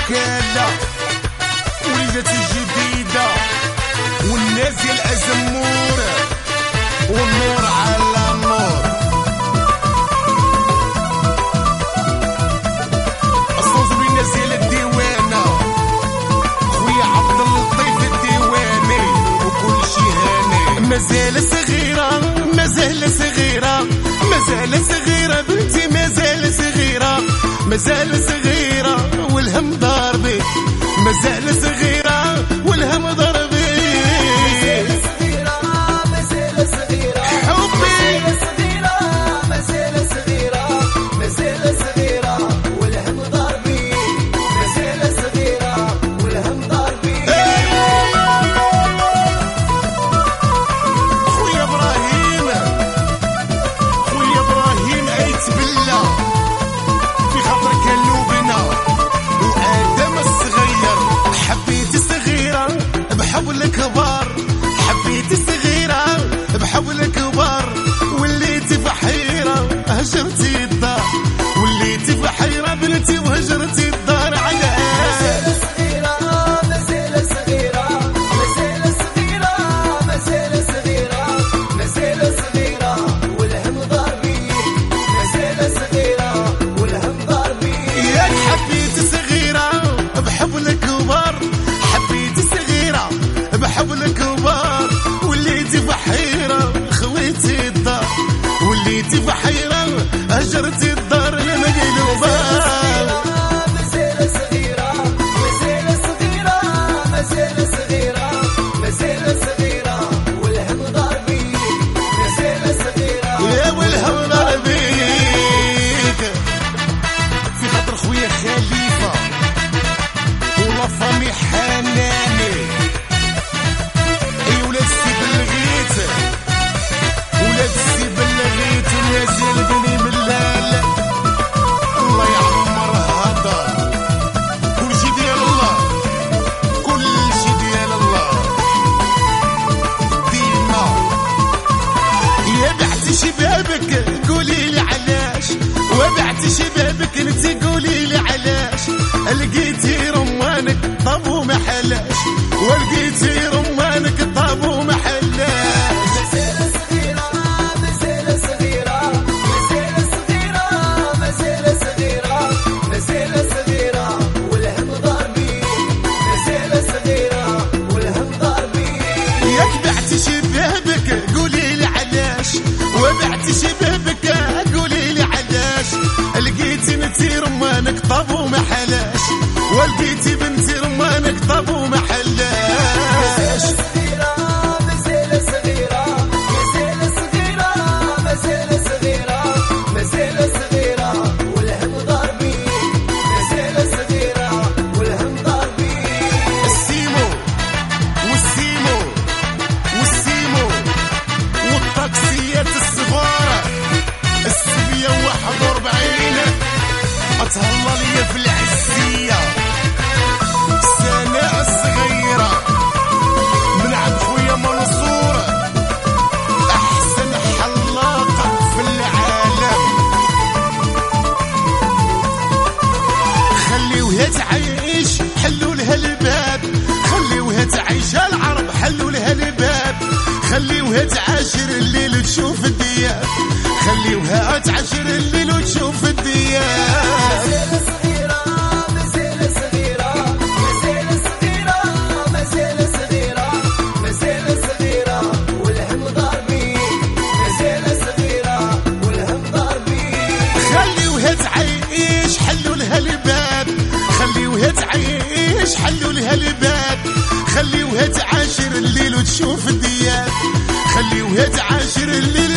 وكالة وليدات الجديدة والناس ديال الأزمور والنور على النور. الصوص بالناس ديال الديوانة خويا عبد اللطيف الديواني وكل شي هاني. مازال صغيرة مازال صغيرة مازال صغيرة بنتي مازال صغيرة مازال صغيرة والهم ضاربي مازال صغيرة والهم ضاربي مازال صغيرة مازال صغيرة حبي مازال صغيرة مازال صغيرة والهم ضاربي مازال صغيرة والهم ضاربي. خويا إبراهيم خويا إبراهيم عيت بالله في خاطر كلوبنا وآدم الصغير. حبيت الصغيرة بحب الكبار حبيت الصغيرة بحب الكبار وليتي بحيرة هجرتي الدار وليتي بحيرة بنتي وهجرتي الدار. على مازال صغيرة مازال صغيرة مازال صغيرة مازال صغيرة مازال صغيرة والهم ضاربي مازال صغيرة والهم ضاربي. ياك حبيت صغيرة بحب الكبار حبيت صغيرة بحب الكبار وليتي بحيرة خويتي الدار وليتي بحيرة هجرتي الدار المقلوبة. مازال صغيرة مازال صغيرة مازال صغيرة مازال صغيرة والهم ضاربي مازال صغيرة يا والهم ضاربيك. في خاطر خويا خليفة ولا فامي حناني اي ولاد السي بلغيت ولاد السي بلغيت ومازال بني ملال. الله يعمر هذا كل شي ديال الله كل شي ديال الله ديما. يا بعتي شبابك قولي لي علاش وبعتي شبابك انت قولي لي علاش. لقيتي رمانك طاب وما حلاش ولقيتي رمانك طاب وما حلاش. مازال صغيرة مازال صغيرة مازال صغيرة مازال صغيرة مازال صغيرة والهم ضاربي مازال صغيرة والهم ضاربي. ياك بعتي شبابك قولي لي علاش وبعتي شبابك قولي لي علاش. لقيتي بنتي رمانك طاب وما حلاش ولقيتي بنتي رمانك طاب وما حلاش. مازال صغيرة مازال صغيرة مازال صغيرة مازال صغيرة والهم ضاربي مازال صغيرة والهم ضاربي. السيمو والسيمو والسيمو والطاكسيات الصغار السبية 41 أتهلا ليا في العزية. سناء الصغيرة من عند خويا منصور أحسن حلاقة في العالم. خليوها تعيش حلوا لها الباب خليوها تعيش العرب حلوا لها الباب. خليوها تعاشر الليل وتشوف الدياب خليوها تعاشر الليل وتشوف الدياب. مازال صغيرة مازال صغيرة مازال صغيرة مازال صغيرة مازال صغيرة والهم ضاربي مازال صغيرة والهم ضاربي. خليوها تعيش حلوا لها الباب خليوها تعيش حلوا لها الباب. خليوها تعاشر الليل وتشوف الدياب خليوها تعاشر الليل